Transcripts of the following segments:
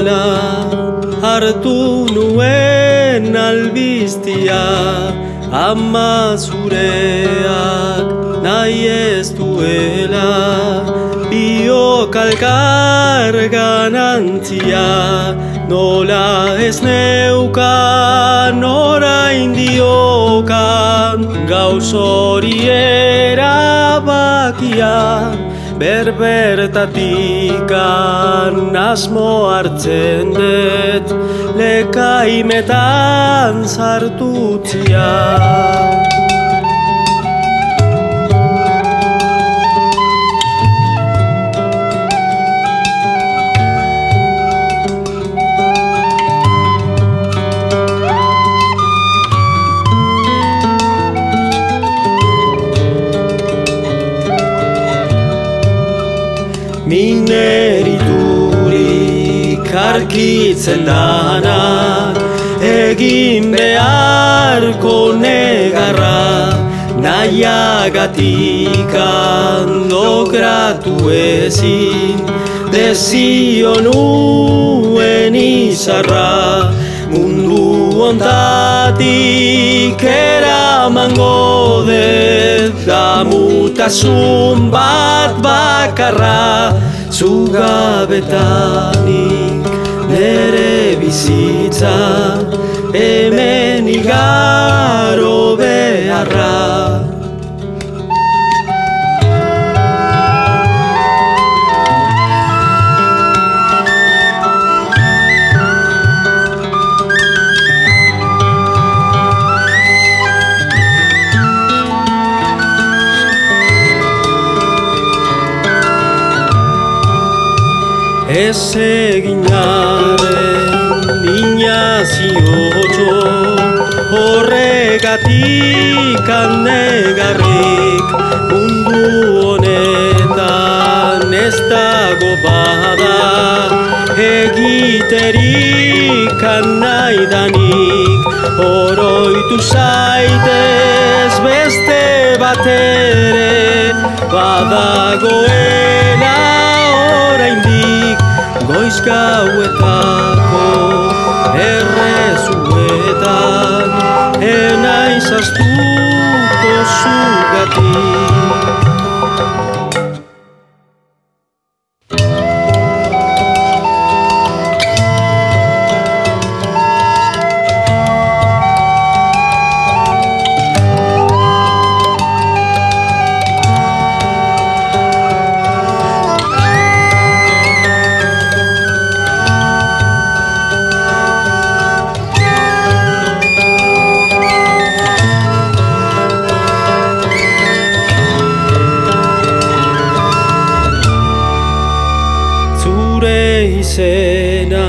bezala hartu nuen albistia, ama zureak nahi ez duela, biok alkar ganantzia, nola ez neukan orain diokan, gauz hori erabakia, berbertatikan asmo hartzen dut, lekaimetan sartutzia. Mineriturik arkitzen danak, egin beharko negarra, nahiagatikan logratu ezin, desio nuen izarra, mundu ontatik eramango dut, damutasun bat bakarra, zugabetanik nere bizitza, hemen igaro beharra. Ez egin arren iniaziotxo, horregatik negarrik, mundu honetan ez dago bada, egiterik nahi danik, oroitu zaitez beste bat ere, badagoela oraindik, goiz gauetako errezuetan, enaiz astuko zugatik. Izena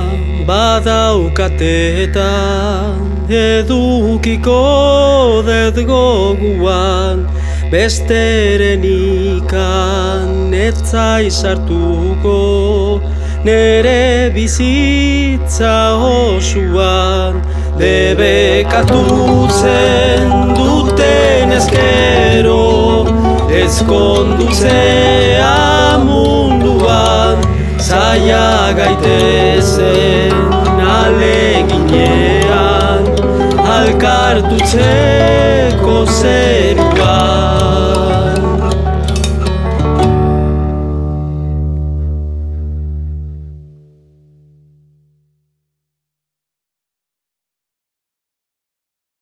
badaukatetan, edukiko dut goguan, besteren ikan etzai sartuko, nere bizitza osuan, debekatutzen duten ezkero, ezkondutzea munduan, zaila gaitezen aleginean, alkartutzeko zerua.